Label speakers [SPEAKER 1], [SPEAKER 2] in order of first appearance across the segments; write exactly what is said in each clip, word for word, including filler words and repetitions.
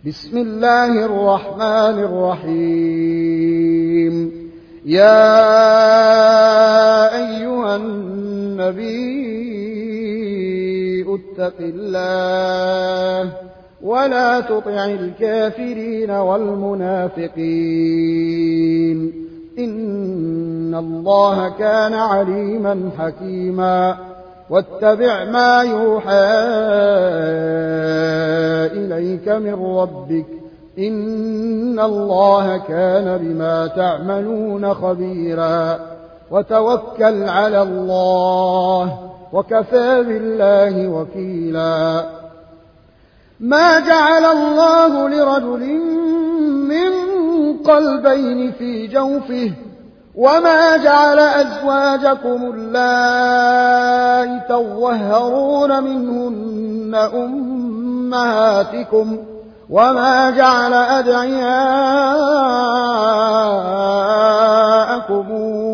[SPEAKER 1] بسم الله الرحمن الرحيم. يا أيها النبي اتق الله ولا تطع الكافرين والمنافقين إن الله كان عليما حكيما. واتبع ما يوحى إليك من ربك إن الله كان بما تعملون خبيرا. وتوكل على الله وكفى بالله وكيلا. ما جعل الله لرجل من قلبين في جوفه وما جعل أزواجكم اللائي تظهرون منهن أمهاتكم وما جعل أدعياءكم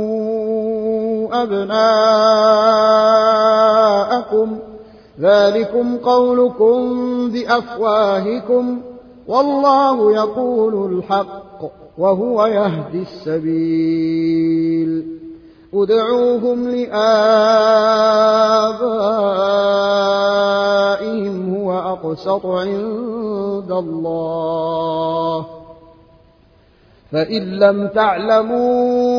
[SPEAKER 1] أبناءكم ذلكم قولكم بأفواهكم والله يقول الحق وهو يهدي السبيل. ادعوهم لآبائهم هو أقسط عند الله فإن لم تعلموا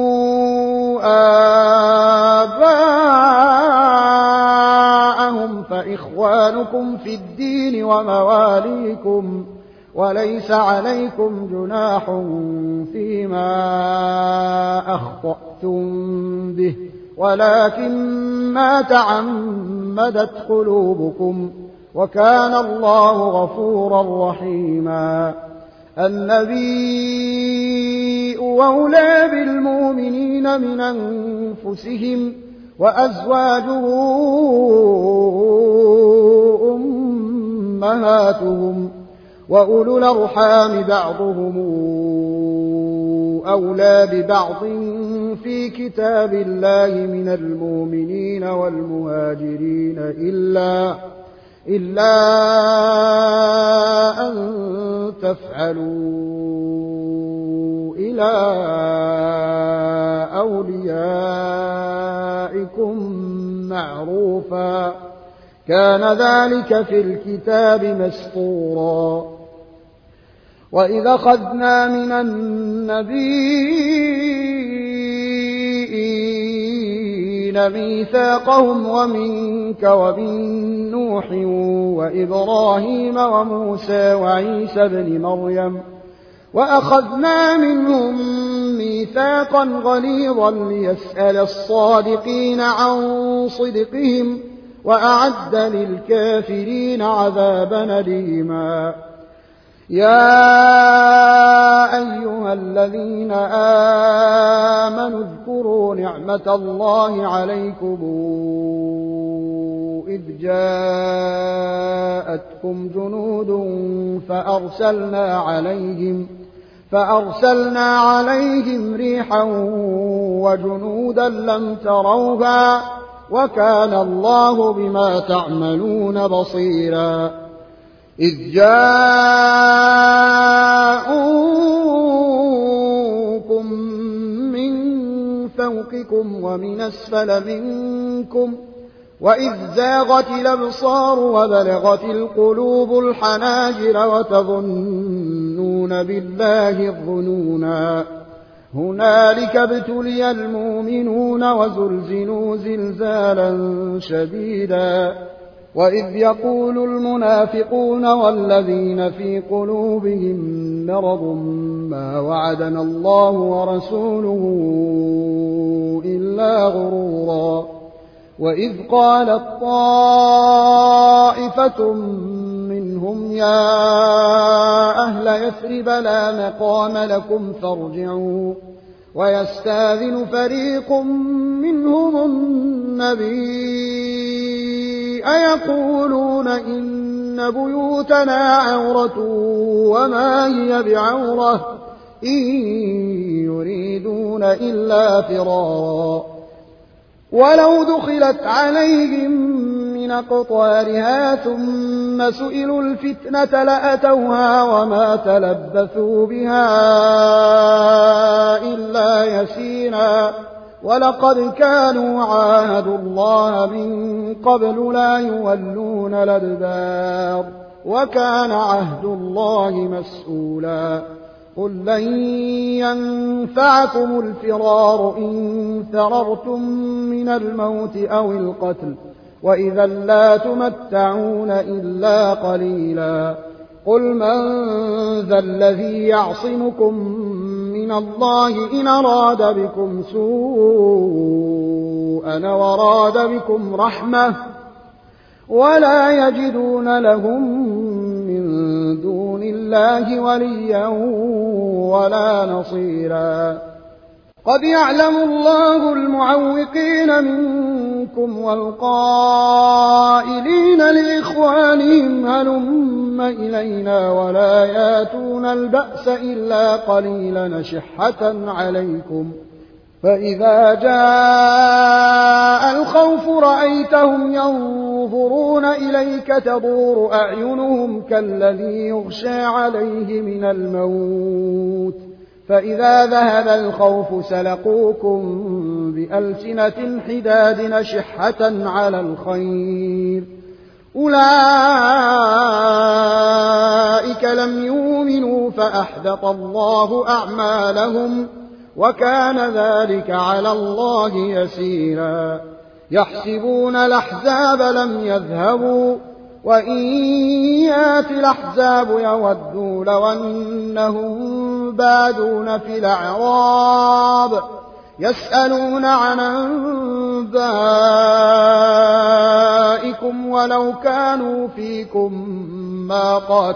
[SPEAKER 1] آباءهم فإخوانكم في الدين ومواليكم وليس عليكم جناح فيما أخطأتم به ولكن ما تعمدت قلوبكم وكان الله غفورا رحيما. النبي أولى بالمؤمنين من أنفسهم وأزواجه أمهاتهم وأولو الأرحام بعضهم أولى ببعض في كتاب الله من المؤمنين والمهاجرين إلا, إلا أن تفعلوا إلى أوليائكم معروفا كان ذلك في الكتاب مسطورا. وإذا أخذنا من النبيين ميثاقهم ومنك ومن نوح وإبراهيم وموسى وعيسى ابن مريم وأخذنا منهم ميثاقا غليظا ليسأل الصادقين عن صدقهم وأعد للكافرين عذابا أليما. يا أيها الذين آمنوا اذكروا نعمة الله عليكم إذ جاءتكم جنود فأرسلنا عليهم فأرسلنا عليهم ريحا وجنودا لم تروها وكان الله بما تعملون بصيرا. إذ جاءوكم من فوقكم ومن أسفل منكم وإذ زاغت الأبصار وبلغت القلوب الحناجر وتظنون بالله الظنونا. هنالك ابتلي المؤمنون وزلزلوا زلزالا شديدا. وإذ يقول المنافقون والذين في قلوبهم مرض ما وعدنا الله ورسوله إلا غرورا. وإذ قالت طائفة منهم يا أهل يثرب لا مقام لكم فارجعوا ويستاذن فريق منهم النبي أيقولون إن بيوتنا عورة وما هي بعورة إن يريدون إلا فرارا. ولو دخلت عليهم من أقطارها ثم سئلوا الفتنة لأتوها وما تلبثوا بها إلا يسيرا ولقد كانوا عاهدوا الله من قبل لا يولون الأدبار وكان عهد الله مسؤولا قل لن ينفعكم الفرار إن فررتم من الموت أو القتل وإذا لا تمتعون إلا قليلا قل من ذا الذي يعصمكم من الله إن أراد بكم سوءا وراد بكم رحمة ولا يجدون لهم من دون الله وليا ولا نصيرا قد يعلم الله المعوقين منكم والقائلين لإخوانهم هلم إلينا ولا ياتون البأس إلا قليلا شحة عليكم فإذا جاء الخوف رأيتهم ينظرون إليك تدور أعينهم كالذي يغشى عليه من الموت فإذا ذهب الخوف سلقوكم بألسنة حداد نشحة على الخير أولئك لم يؤمنوا فأحبط الله أعمالهم وكان ذلك على الله يسيرا يحسبون الأحزاب لم يذهبوا وإن يات الأحزاب يودوا لو أنهم بادون في الأعراب يسألون عن أنبائكم ولو كانوا فيكم ما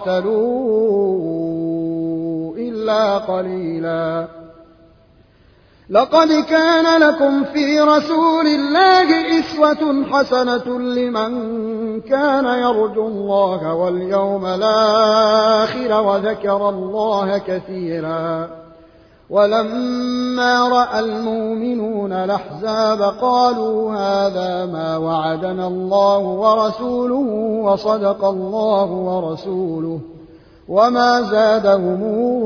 [SPEAKER 1] قاتلوا إلا قليلا لقد كان لكم في رسول الله أسوة حسنة لمن كان يرجو الله واليوم الآخر وذكر الله كثيرا ولما رأى المؤمنون الأحزاب قالوا هذا ما وعدنا الله ورسوله وصدق الله ورسوله وما زادهم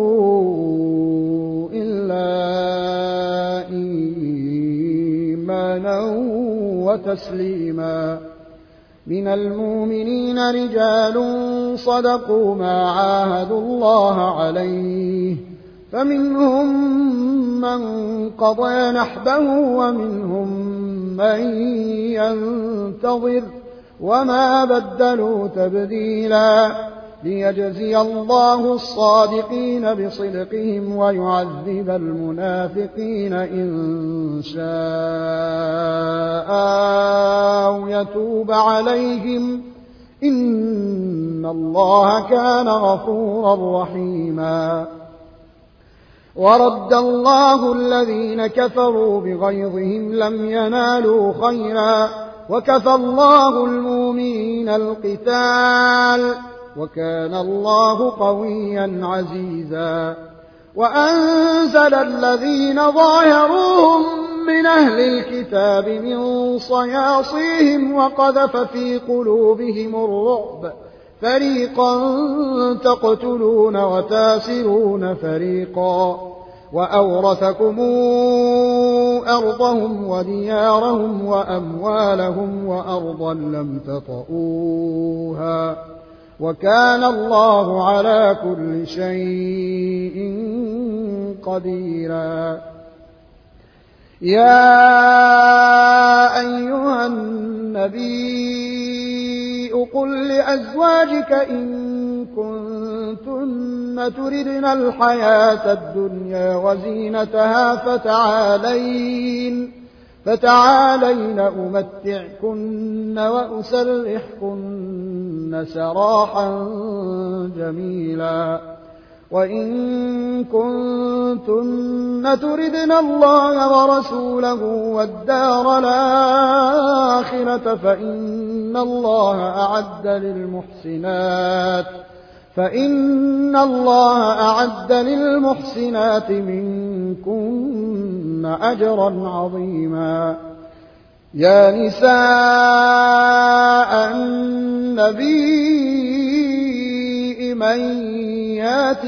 [SPEAKER 1] إلا إيمانا وتسليما من المؤمنين رجال صدقوا ما عاهدوا الله عليه فمنهم من قضى نحبه ومنهم من ينتظر وما بدلوا تبديلا ليجزي الله الصادقين بصدقهم ويعذب المنافقين إن شاء أو يتوب عليهم إن الله كان غفورا رحيما ورد الله الذين كفروا بغيظهم لم ينالوا خيرا وكفى الله المؤمنين القتال وكان الله قويا عزيزا وأنزل الذين ظاهروهم من أهل الكتاب من صياصيهم وقذف في قلوبهم الرعب فريقا تقتلون وتاسرون فريقا وأورثكم أرضهم وديارهم وأموالهم وأرضا لم تطئوها وكان الله على كل شيء قديرا يا أيها النبي قل لأزواجك إن كنتن تردن الحياة الدنيا وزينتها فتعالين فتعالين أمتعكن وأسرحكن سراحا جميلا وإن كنتن تردن الله ورسوله والدار الآخرة فإن الله أعد للمحسنات فإن الله أعد للمحسنات منكن أجرا عظيما يا نساء النبي من يات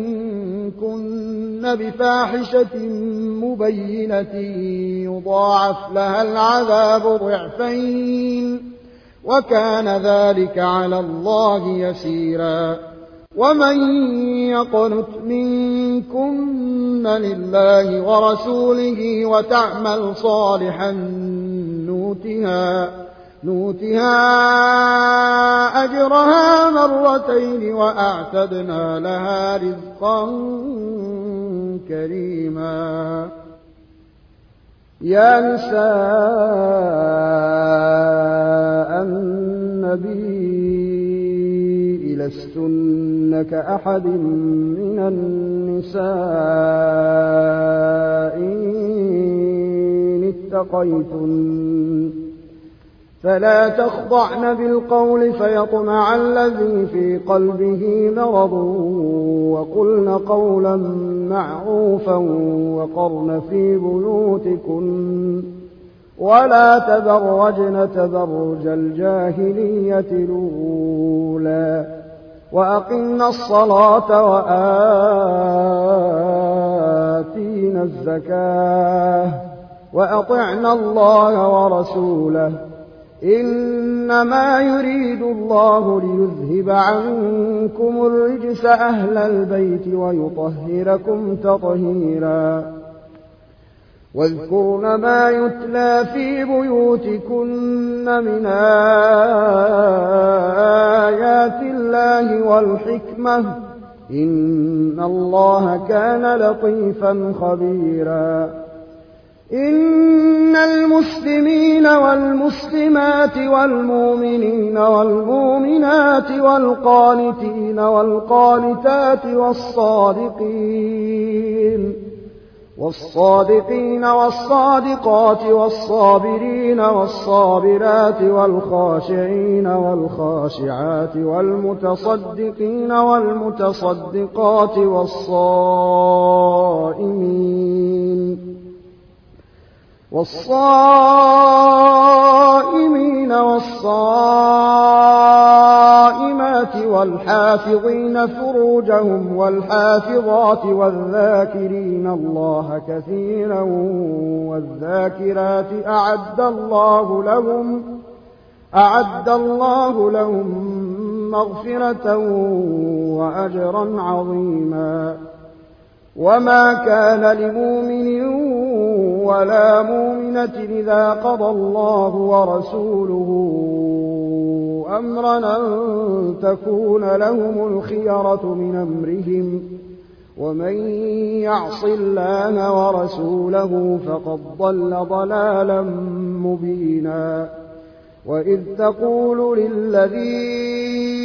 [SPEAKER 1] منكن بفاحشة مبينة يضاعف لها العذاب ضعفين وكان ذلك على الله يسيرا. ومن يقنت منكن لله ورسوله وتعمل صالحا نوتها, نوتها أجرها مرتين وأعتدنا لها رزقا كريما. يا نساء النبي لستن كأحد من النساء إن اتقيتن فلا تخضعن بالقول فيطمع الذي في قلبه مرض وقلن قولا معروفا وقرن في بيوتكن ولا تبرجن تبرج الجاهلية الأولى وأقمنا الصلاة وآتينا الزكاة وأطعنا الله ورسوله إنما يريد الله ليذهب عنكم الرجس أهل البيت ويطهركم تطهيرا. واذكرن ما يتلى في بيوتكن من آيات الله والحكمة إن الله كان لطيفا خبيرا. إن المسلمين والمسلمات والمؤمنين والمؤمنات والقانتين والقانتات والصادقين والصادقين والصادقات والصابرين والصابرات والخاشعين والخاشعات والمتصدقين والمتصدقات والصائمين والصائمين والصائمات والحافظين فروجهم والحافظات والذاكرين الله كثيرا والذاكرات أعد الله لهم أعد الله لهم مغفرة وأجرا عظيما. وما كان لمؤمن ولا مؤمنة إذا قضى الله ورسوله أمرا أن تكون لهم الخيرة من أمرهم ومن يعص الله ورسوله فقد ضل ضلالا مبينا. وإذ تقول للذي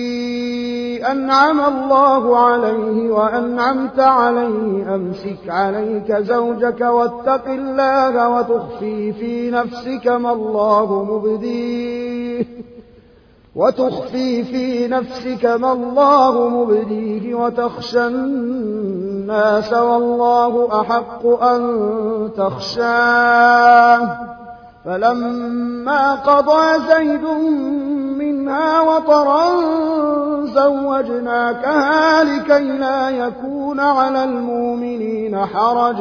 [SPEAKER 1] أنعم الله عليه وأنعمت عليه أمسك عليك زوجك واتق الله وتخفي في نفسك ما الله مبديه وتخفي في نفسك ما الله مبديه وتخشى الناس والله أحق أن تخشاه فلما قضى زيد منها وطرا زوجناكها لكي لا يكون على المؤمنين حرج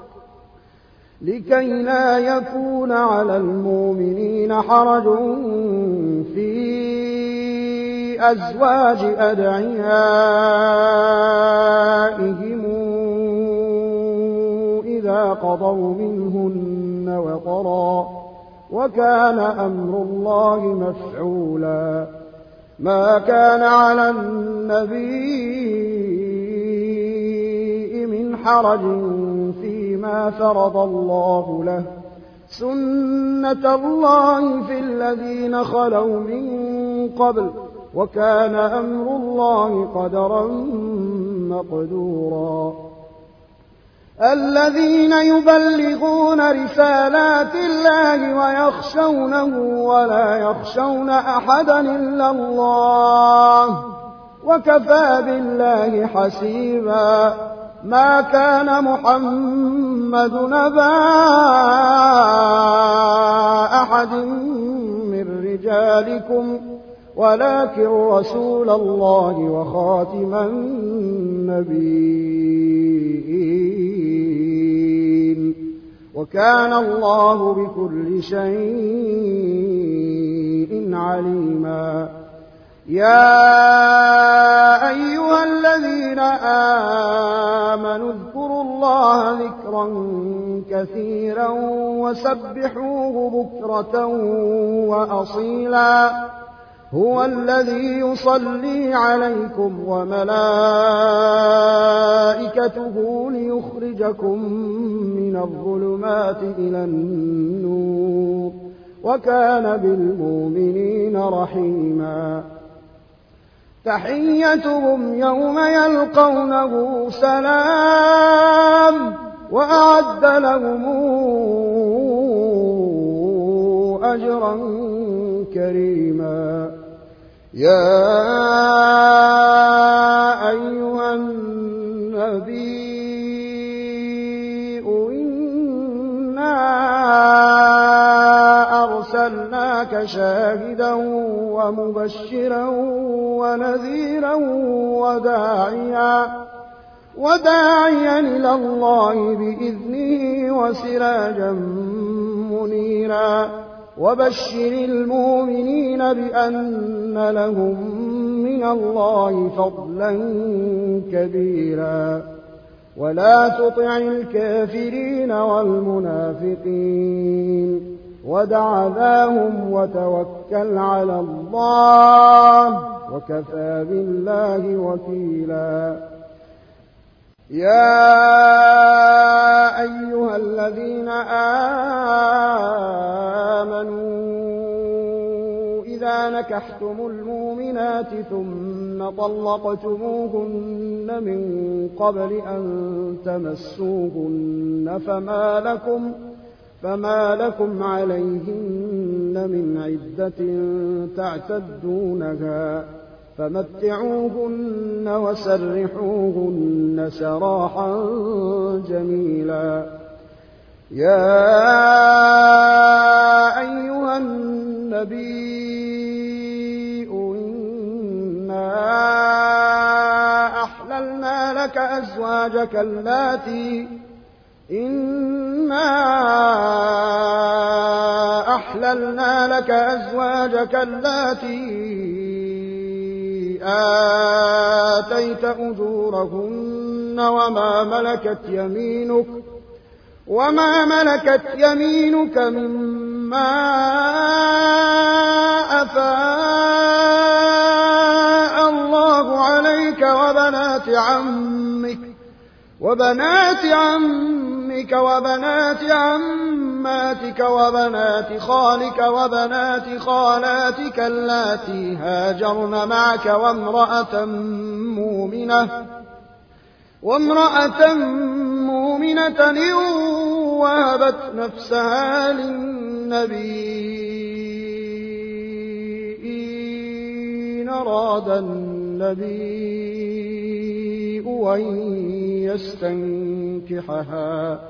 [SPEAKER 1] لكي لا يكون على المؤمنين حرج في أزواج أدعيائهم إذا قضوا منهن وطرا وكان أمر الله مفعولا. ما كان على النبي من حرج فيما فرض الله له سنة الله في الذين خلوا من قبل وكان أمر الله قدرا مقدورا. الذين يبلغون رسالات الله ويخشونه ولا يخشون أحدا إلا الله وكفى بالله حسيبا. ما كان محمد نبا أحد من رجالكم ولكن رسول الله وخاتم النبيين وكان الله بكل شيء عليما. يا أيها الذين آمنوا اذكروا الله ذكرا كثيرا وسبحوه بكرة وأصيلا. هو الذي يصلي عليكم وملائكته ليخرجكم من الظلمات إلى النور وكان بالمؤمنين رحيما. تحيتهم يوم يلقونه سلام وأعد لهم أجرا كريما. يا أيها النبي إنا أرسلناك شاهدا ومبشرا ونذيرا وداعيا وداعيا إلى الله بإذنه وسراجا منيرا. وبشر المؤمنين بأن لهم من الله فضلا كبيرا. ولا تطع الكافرين والمنافقين ودع ذاهم وتوكل على الله وكفى بالله وكيلا. يا أيها الذين آمنوا إذا نكحتم المؤمنات ثم طلقتموهن من قبل أن تمسوهن فما لكم فما لكم عليهن من عدة تعتدونها فمتعوهن وسرحوهن سراحا جميلا. يا أيها النبي إنا أحللنا لك أزواجك اللاتي إنا أحللنا لك أزواجك اللاتي آتيت أجورهن وما ملكت يمينك وما ملكت يمينك مما أفاء الله عليك وبنات عمك وبنات عمك وبنات عماتك وبنات خالك وبنات خالاتك اللاتي هاجرن معك وامرأة مؤمنة وامرأة مؤمنة إن وهبت نفسها للنبي إن أراد النبي أن يستنكحها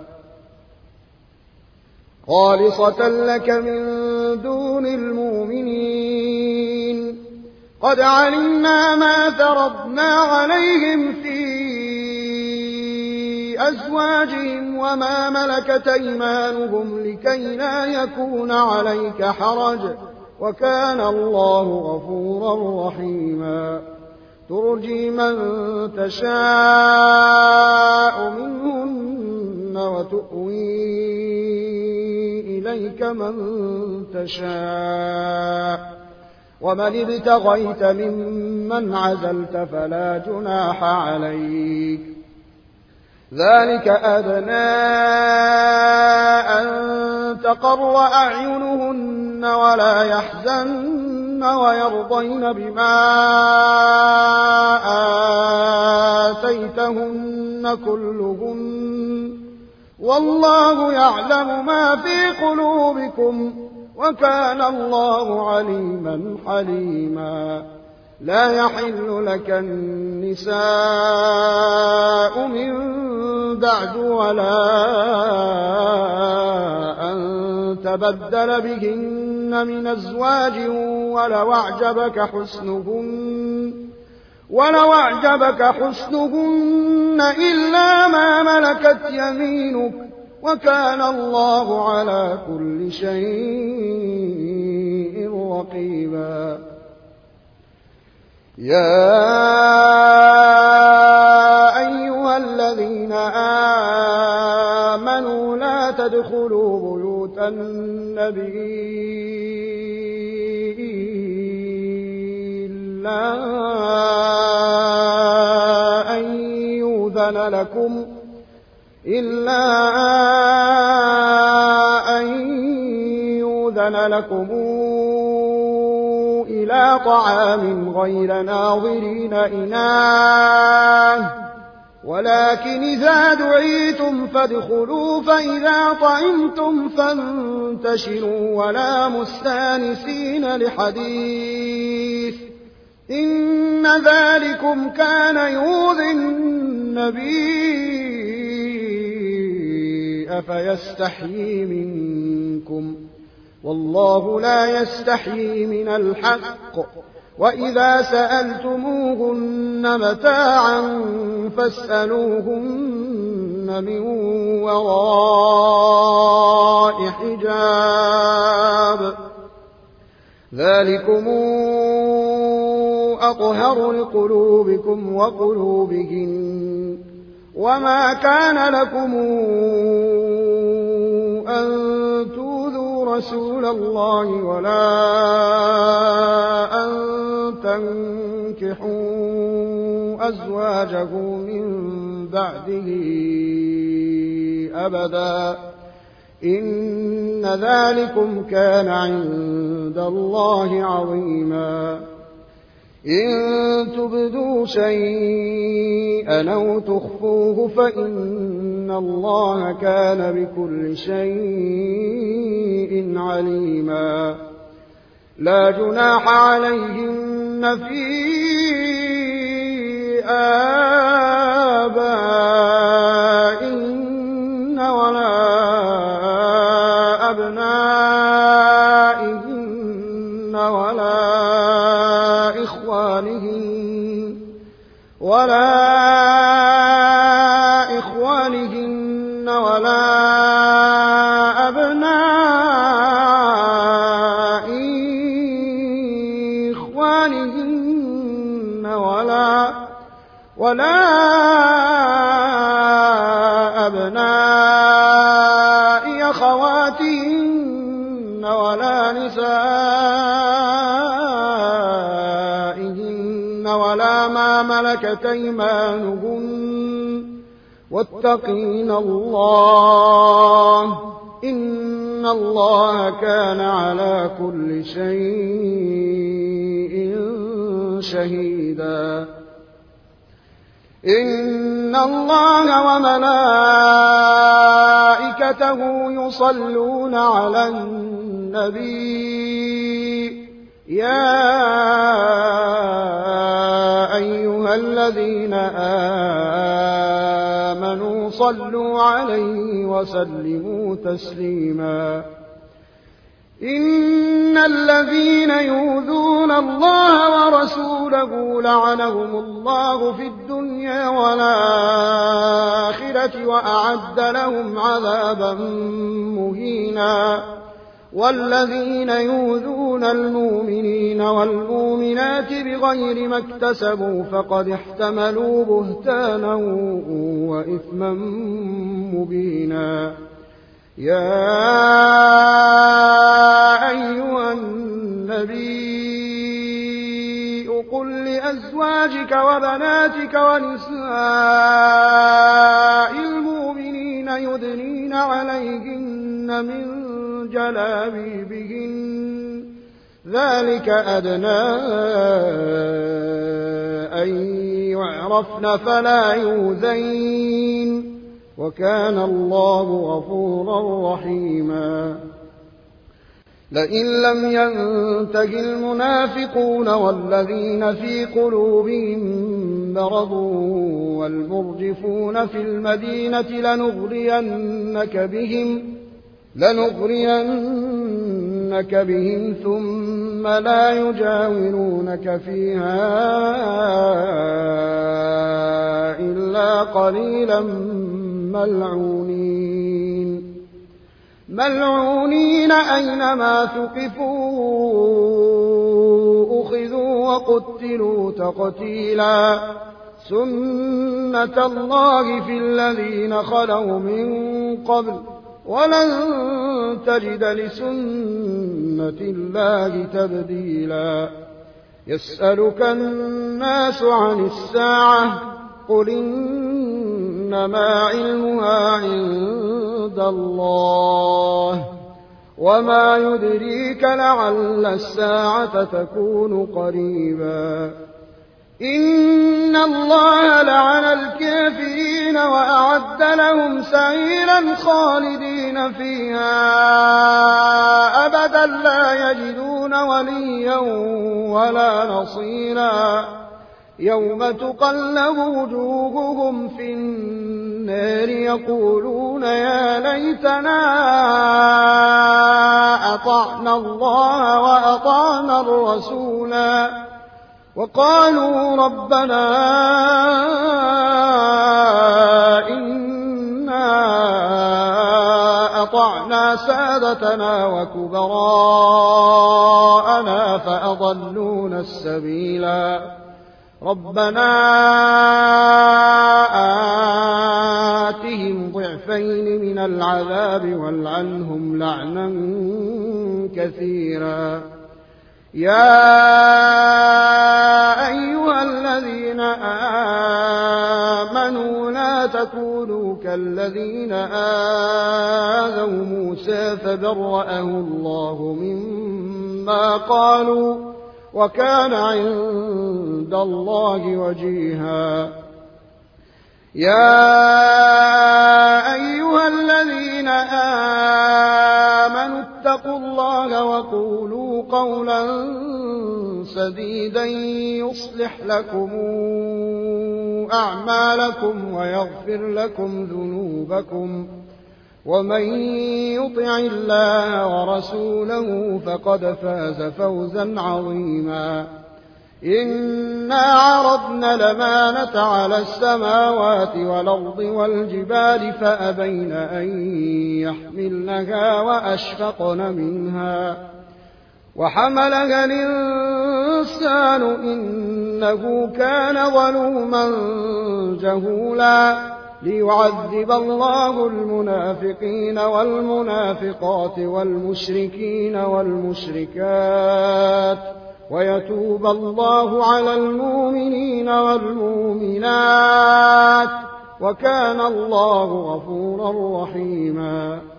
[SPEAKER 1] خالصة لك من دون المؤمنين. قد علمنا ما فرضنا عليهم في أزواجهم وما ملكت أيمانهم لكي لا يكون عليك حرج وكان الله غفورا رحيما. ترجي من تشاء منهن وتؤوي إليك من تشاء ومن ابتغيت ممن عزلت فلا جناح عليك. ذلك أدنى أن تقر أعينهن ولا يحزن ويرضين بما آتيتهن كلهن والله يعلم ما في قلوبكم وكان الله عليما حليما. لا يحل لك النساء من بعد ولا أن تبدل بهن من أزواج ولو أعجبك حسنهن ولو أعجبك حسنهن إلا ما ملكت يمينك وكان الله على كل شيء رقيبا. يا أيها الذين آمنوا لا تدخلوا بيوت النبي إلا أن يؤذن لكم إلا أن يؤذن لكم إلى طعام غير ناظرين إناه ولكن إذا دعيتم فادخلوا فإذا طعمتم فانتشروا ولا مستانسين لحديث إن ذلكم كان يؤذي النبي أفيستحيي منكم والله لا يستحيي من الحق وإذا سألتموهن متاعا فاسألوهن من وراء حجاب ذلكم أطهر لقلوبكم وقلوبهن وما كان لكم أن تؤذوا رسول الله ولا أن تنكحوا أزواجه من بعده أبدا إن ذلكم كان عند الله عظيما. إن تبدوا شيئا أو تخفوه فإن الله كان بكل شيء عليما. لا جناح عليهن في آبائهن ولا أبنائهن ولا إخوانهن ولا إخوانهن ولا أبناء إخوانهن ولا ولا أبناء أخواتهن ولا نسائهن ولا ما ملكت أيمانهن واتقين الله إن الله كان على كل شيء شهيدا. إن الله وملائكته يصلون على النبي يا أيها الذين آمنوا صلوا عليه وسلموا تسليما. إن الذين يؤذون الله ورسوله لعنهم الله في الدنيا والآخرة وأعد لهم عذابا مهينا. والذين يؤذون المؤمنين والمؤمنات بغير ما اكتسبوا فقد احتملوا بهتانا وإثما مبينا. يا أيها النبي قل لأزواجك وبناتك ونساء المؤمنين يدنين عليهن من جلابيبهن ذلك أدنى أن يعرفن فلا يؤذين وكان الله غفورا رحيما. لئن لم ينته المنافقون والذين في قلوبهم مرض المرجفون في المدينة لنغرينك بهم لنغرينك بهم ثم لا يجاورونك فيها إلا قليلا ملعونين ملعونين أينما ثقفوا أخذوا وقتلوا تقتيلا سنة الله في الذين خلوا من قبل ولن تجد لسنة الله تبديلا يسألك الناس عن الساعة قل إنما علمها عند الله وما يدريك لعل الساعة تكون قريبا إن الله لعن الكافرين وأعد لهم سعيرا خالدين فيها أبدا لا يجدون وليا ولا نصيرا يوم تقلب وجوههم في النار يقولون يا ليتنا أطعنا الله وأطعنا الرسولا وقالوا ربنا إنا أطعنا سادتنا وكبراءنا فأضلونا السبيلا ربنا آتهم ضعفين من العذاب والعنهم لعنا كثيرا يا أيها الذين آمنوا لا تكونوا كالذين آذوا موسى فبرأه الله مما قالوا وكان عند الله وجيها يا أيها الذين آمنوا اتقوا الله وقولوا قولا سديدا يصلح لكم أعمالكم ويغفر لكم ذنوبكم ومن يطع الله ورسوله فقد فاز فوزا عظيما إنا عرضنا الأمانة على السماوات والأرض والجبال فأبين أن يحملنها وأشفقن منها وحملها الإنسان إنه كان ظلوما جهولا ليعذب الله المنافقين والمنافقات والمشركين والمشركات ويتوب الله على المؤمنين والمؤمنات وكان الله غفورا رحيما